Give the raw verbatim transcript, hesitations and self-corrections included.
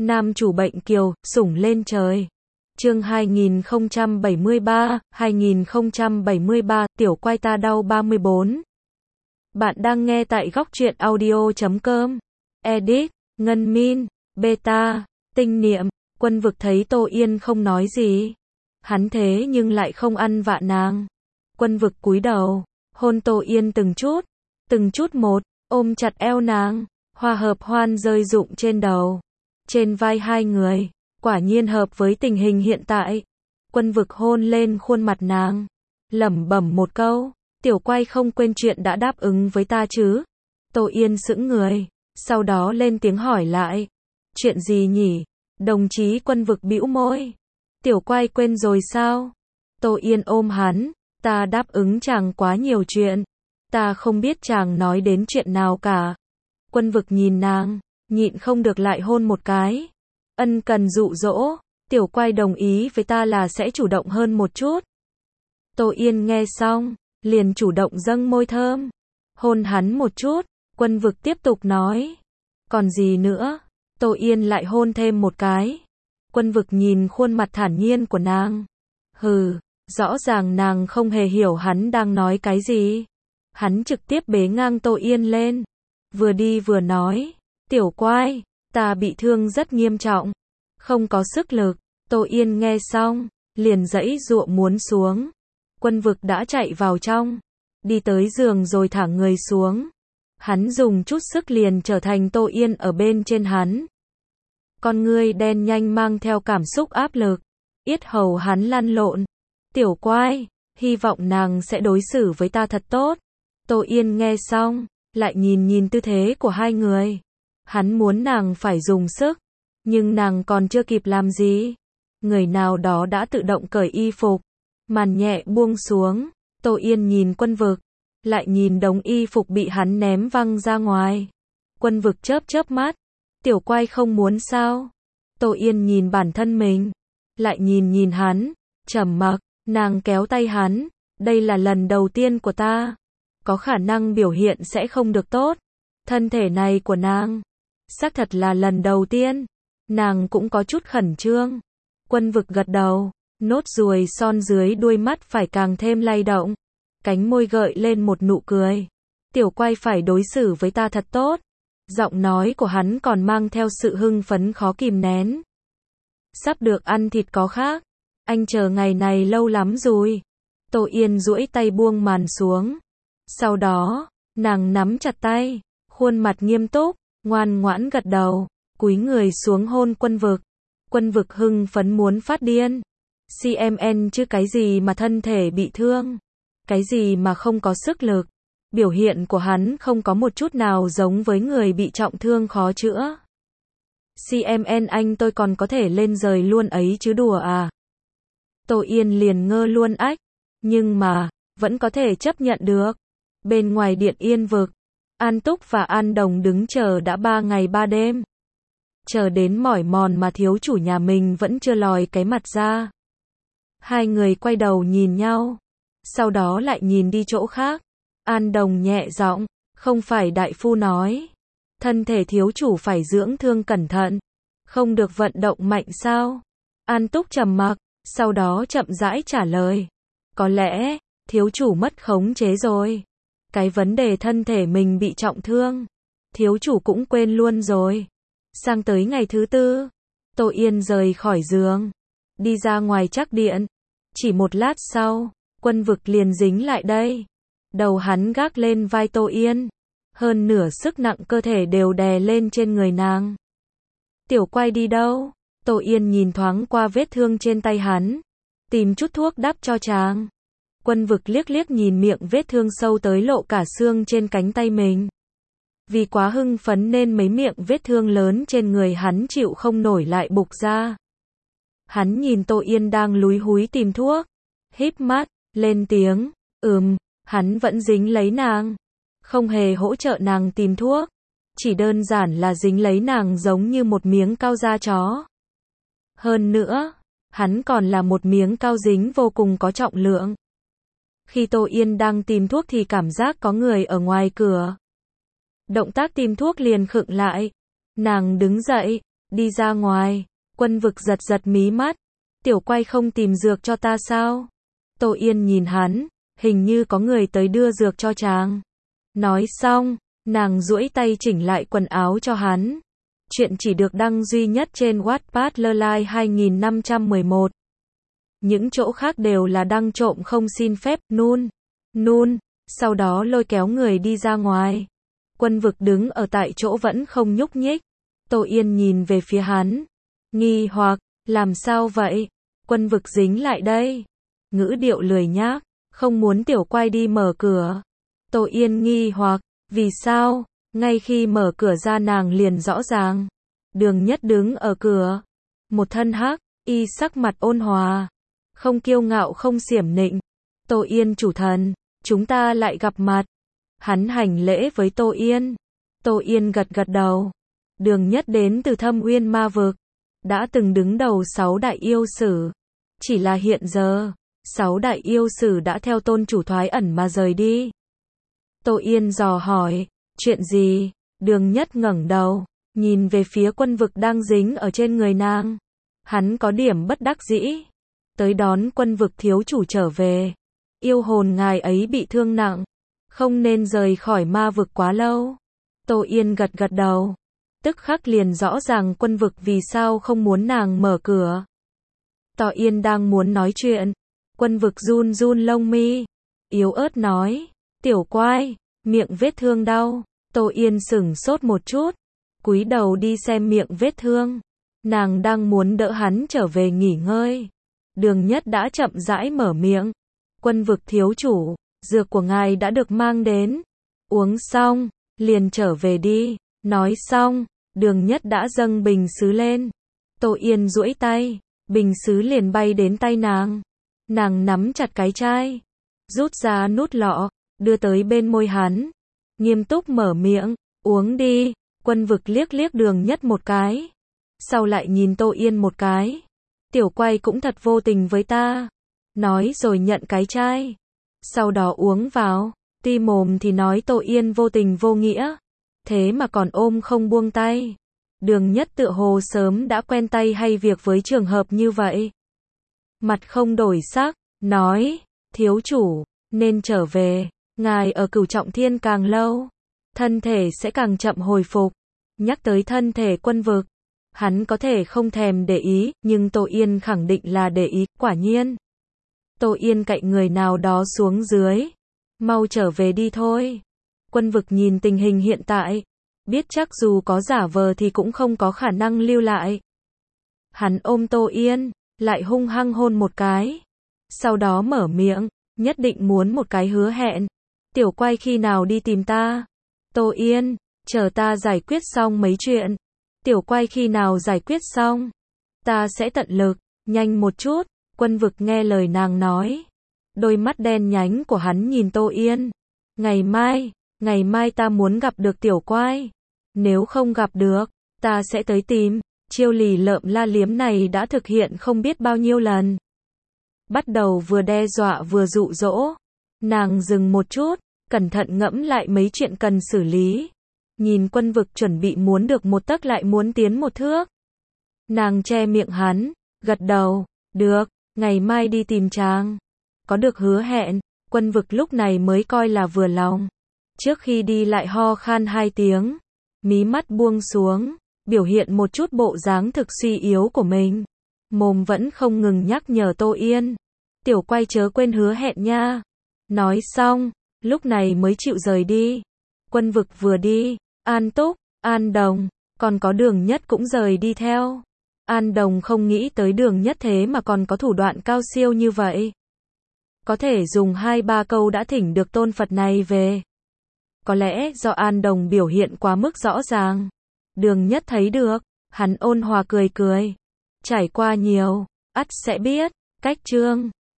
Nam chủ bệnh kiều, sủng lên trời. Chương hai nghìn không trăm bảy mươi ba, hai nghìn không trăm bảy mươi ba, tiểu quay ta đau ba mươi bốn. Bạn đang nghe tại góc truyện audio chấm com. Edit, Ngân Min, Beta, Tinh Niệm. Quân Vực thấy Tô Yên không nói gì. Hắn thế nhưng lại không ăn vạ nàng. Quân Vực cúi đầu, hôn Tô Yên từng chút, từng chút một, ôm chặt eo nàng. Hoa hợp hoan rơi rụng trên đầu, trên vai hai người, quả nhiên hợp với tình hình hiện tại. Quân Vực hôn lên khuôn mặt nàng, lẩm bẩm một câu, tiểu quay không quên chuyện đã đáp ứng với ta chứ. Tô Yên sững người, sau đó lên tiếng hỏi lại, chuyện gì nhỉ? Đồng chí Quân Vực bĩu môi, tiểu quay quên rồi sao? Tô Yên ôm hắn, ta đáp ứng chàng quá nhiều chuyện, ta không biết chàng nói đến chuyện nào cả. Quân Vực nhìn nàng, nhịn không được lại hôn một cái. Ân cần dụ dỗ, tiểu quay đồng ý với ta là sẽ chủ động hơn một chút. Tô Yên nghe xong, liền chủ động dâng môi thơm, hôn hắn một chút. Quân Vực tiếp tục nói, còn gì nữa? Tô Yên lại hôn thêm một cái. Quân Vực nhìn khuôn mặt thản nhiên của nàng. Hừ, rõ ràng nàng không hề hiểu hắn đang nói cái gì. Hắn trực tiếp bế ngang Tô Yên lên, vừa đi vừa nói, tiểu quay, ta bị thương rất nghiêm trọng, không có sức lực. Tô Yên nghe xong, liền giãy giụa muốn xuống. Quân Vực đã chạy vào trong, đi tới giường rồi thả người xuống. Hắn dùng chút sức liền trở thành Tô Yên ở bên trên hắn. Con ngươi đen nhanh mang theo cảm xúc áp lực, yết hầu hắn lăn lộn. Tiểu quay, hy vọng nàng sẽ đối xử với ta thật tốt. Tô Yên nghe xong, lại nhìn nhìn tư thế của hai người. Hắn muốn nàng phải dùng sức, nhưng nàng còn chưa kịp làm gì. Người nào đó đã tự động cởi y phục, màn nhẹ buông xuống. Tô Yên nhìn Quân Vực, lại nhìn đống y phục bị hắn ném văng ra ngoài. Quân Vực chớp chớp mắt, tiểu quay không muốn sao? Tô Yên nhìn bản thân mình, lại nhìn nhìn hắn, trầm mặc. Nàng kéo tay hắn, đây là lần đầu tiên của ta, có khả năng biểu hiện sẽ không được tốt. Thân thể này của nàng, xác thật là lần đầu tiên. Nàng cũng có chút khẩn trương. Quân Vực gật đầu, nốt ruồi son dưới đuôi mắt phải càng thêm lay động. Cánh môi gợi lên một nụ cười. Tiểu quay phải đối xử với ta thật tốt. Giọng nói của hắn còn mang theo sự hưng phấn khó kìm nén. Sắp được ăn thịt có khác. Anh chờ ngày này lâu lắm rồi. Tô Yên duỗi tay buông màn xuống. Sau đó, nàng nắm chặt tay, khuôn mặt nghiêm túc, ngoan ngoãn gật đầu, cúi người xuống hôn Quân Vực. Quân Vực hưng phấn muốn phát điên. xê em en chứ cái gì mà thân thể bị thương, cái gì mà không có sức lực. Biểu hiện của hắn không có một chút nào giống với người bị trọng thương khó chữa. xê em en anh tôi còn có thể lên rời luôn ấy chứ đùa à. Tô Yên liền ngơ luôn ách, nhưng mà, vẫn có thể chấp nhận được. Bên ngoài Điện Yên Vực, An Túc và An Đồng đứng chờ đã ba ngày ba đêm. Chờ đến mỏi mòn mà thiếu chủ nhà mình vẫn chưa lòi cái mặt ra. Hai người quay đầu nhìn nhau, sau đó lại nhìn đi chỗ khác. An Đồng nhẹ giọng, không phải đại phu nói, thân thể thiếu chủ phải dưỡng thương cẩn thận, không được vận động mạnh sao? An Túc trầm mặc, sau đó chậm rãi trả lời, có lẽ, thiếu chủ mất khống chế rồi. Cái vấn đề thân thể mình bị trọng thương, thiếu chủ cũng quên luôn rồi. Sang tới ngày thứ tư, Tô Yên rời khỏi giường, đi ra ngoài trắc điện. Chỉ một lát sau, Quân Vực liền dính lại đây. Đầu hắn gác lên vai Tô Yên, hơn nửa sức nặng cơ thể đều đè lên trên người nàng. Tiểu quay đi đâu? Tô Yên nhìn thoáng qua vết thương trên tay hắn, tìm chút thuốc đắp cho chàng. Quân Vực liếc liếc nhìn miệng vết thương sâu tới lộ cả xương trên cánh tay mình. Vì quá hưng phấn nên mấy miệng vết thương lớn trên người hắn chịu không nổi lại bục ra. Hắn nhìn Tô Yên đang lúi húi tìm thuốc, híp mắt, lên tiếng, ừm, hắn vẫn dính lấy nàng, không hề hỗ trợ nàng tìm thuốc, chỉ đơn giản là dính lấy nàng giống như một miếng cao da chó. Hơn nữa, hắn còn là một miếng cao dính vô cùng có trọng lượng. Khi Tô Yên đang tìm thuốc thì cảm giác có người ở ngoài cửa. Động tác tìm thuốc liền khựng lại. Nàng đứng dậy, Đi ra ngoài. Quân Vực giật giật mí mắt. Tiểu Quay không tìm dược cho ta sao? Tô Yên nhìn hắn, hình như có người tới đưa dược cho chàng. Nói xong, nàng duỗi tay chỉnh lại quần áo cho hắn. Chuyện chỉ được đăng duy nhất trên Wattpad Lơ hai nghìn năm trăm mười một. Những chỗ khác đều là đăng trộm không xin phép. Nun, nun, sau đó lôi kéo người đi ra ngoài. Quân Vực đứng ở tại chỗ vẫn không nhúc nhích. Tô Yên nhìn về phía hắn, nghi hoặc, làm sao vậy? Quân Vực dính lại đây, ngữ điệu lười nhác, không muốn Tiểu Quay đi mở cửa. Tô Yên nghi hoặc, vì sao? Ngay khi mở cửa ra nàng liền rõ ràng. Đường Nhất đứng ở cửa, một thân hắc y, sắc mặt ôn hòa, không kiêu ngạo không xiểm nịnh. Tô Yên chủ thần, chúng ta lại gặp mặt. Hắn hành lễ với Tô Yên. Tô Yên gật gật đầu. Đường Nhất đến từ Thâm Uyên Ma Vực, đã từng đứng đầu sáu đại yêu sử. Chỉ là hiện giờ, sáu đại yêu sử đã theo tôn chủ thoái ẩn mà rời đi. Tô Yên dò hỏi, chuyện gì? Đường Nhất ngẩng đầu, nhìn về phía Quân Vực đang dính ở trên người nàng. Hắn có điểm bất đắc dĩ. Tới đón Quân Vực thiếu chủ trở về. Yêu hồn ngài ấy bị thương nặng, không nên rời khỏi ma vực quá lâu. Tô Yên gật gật đầu. Tức khắc liền rõ ràng Quân Vực vì sao không muốn nàng mở cửa. Tô Yên đang muốn nói chuyện. Quân Vực run run lông mi, yếu ớt nói, Tiểu Quay, miệng vết thương đau. Tô Yên sửng sốt một chút, cúi đầu đi xem miệng vết thương. Nàng đang muốn đỡ hắn trở về nghỉ ngơi. Đường Nhất đã chậm rãi mở miệng. Quân Vực thiếu chủ, dược của ngài đã được mang đến. Uống xong, liền trở về đi. Nói xong, Đường Nhất đã dâng bình sứ lên. Tô Yên duỗi tay, bình sứ liền bay đến tay nàng. Nàng nắm chặt cái chai, rút ra nút lọ, đưa tới bên môi hắn. Nghiêm túc mở miệng, uống đi. Quân Vực liếc liếc Đường Nhất một cái, sau lại nhìn Tô Yên một cái. Tiểu Quay cũng thật vô tình với ta. Nói rồi nhận cái chai, sau đó uống vào. Ti mồm thì nói Tô Yên vô tình vô nghĩa, thế mà còn ôm không buông tay. Đường Nhất tựa hồ sớm đã quen tay hay việc với trường hợp như vậy. Mặt không đổi sắc, nói, thiếu chủ, nên trở về. Ngài ở Cửu Trọng Thiên càng lâu, thân thể sẽ càng chậm hồi phục. Nhắc tới thân thể Quân Vực, hắn có thể không thèm để ý, nhưng Tô Yên khẳng định là để ý. Quả nhiên, Tô Yên cạnh người nào đó xuống dưới. Mau trở về đi thôi. Quân Vực nhìn tình hình hiện tại, biết chắc dù có giả vờ thì cũng không có khả năng lưu lại. Hắn ôm Tô Yên, lại hung hăng hôn một cái. Sau đó mở miệng, nhất định muốn một cái hứa hẹn. Tiểu Quay khi nào đi tìm ta? Tô Yên, chờ ta giải quyết xong mấy chuyện. Tiểu Quay khi nào giải quyết xong, ta sẽ tận lực, nhanh một chút. Quân Vực nghe lời nàng nói. Đôi mắt đen nhánh của hắn nhìn Tô Yên. Ngày mai, ngày mai ta muốn gặp được Tiểu Quay. Nếu không gặp được, ta sẽ tới tìm. Chiêu lì lợm la liếm này đã thực hiện không biết bao nhiêu lần. Bắt đầu vừa đe dọa vừa dụ dỗ. Nàng dừng một chút, cẩn thận ngẫm lại mấy chuyện cần xử lý. Nhìn Quân Vực chuẩn bị muốn được một tấc lại muốn tiến một thước. Nàng che miệng hắn, gật đầu, được, ngày mai đi tìm chàng. Có được hứa hẹn, Quân Vực lúc này mới coi là vừa lòng. Trước khi đi lại ho khan hai tiếng, mí mắt buông xuống, biểu hiện một chút bộ dáng thực suy yếu của mình. Mồm vẫn không ngừng nhắc nhở Tô Yên. Tiểu Quay chớ quên hứa hẹn nha. Nói xong, lúc này mới chịu rời đi. Quân Vực vừa đi, An Túc, An Đồng, còn có Đường Nhất cũng rời đi theo. An Đồng không nghĩ tới Đường Nhất thế mà còn có thủ đoạn cao siêu như vậy. Có thể dùng hai ba câu đã thỉnh được tôn Phật này về. Có lẽ do An Đồng biểu hiện quá mức rõ ràng. Đường Nhất thấy được, hắn ôn hòa cười cười. Trải qua nhiều, ắt sẽ biết, cách chương.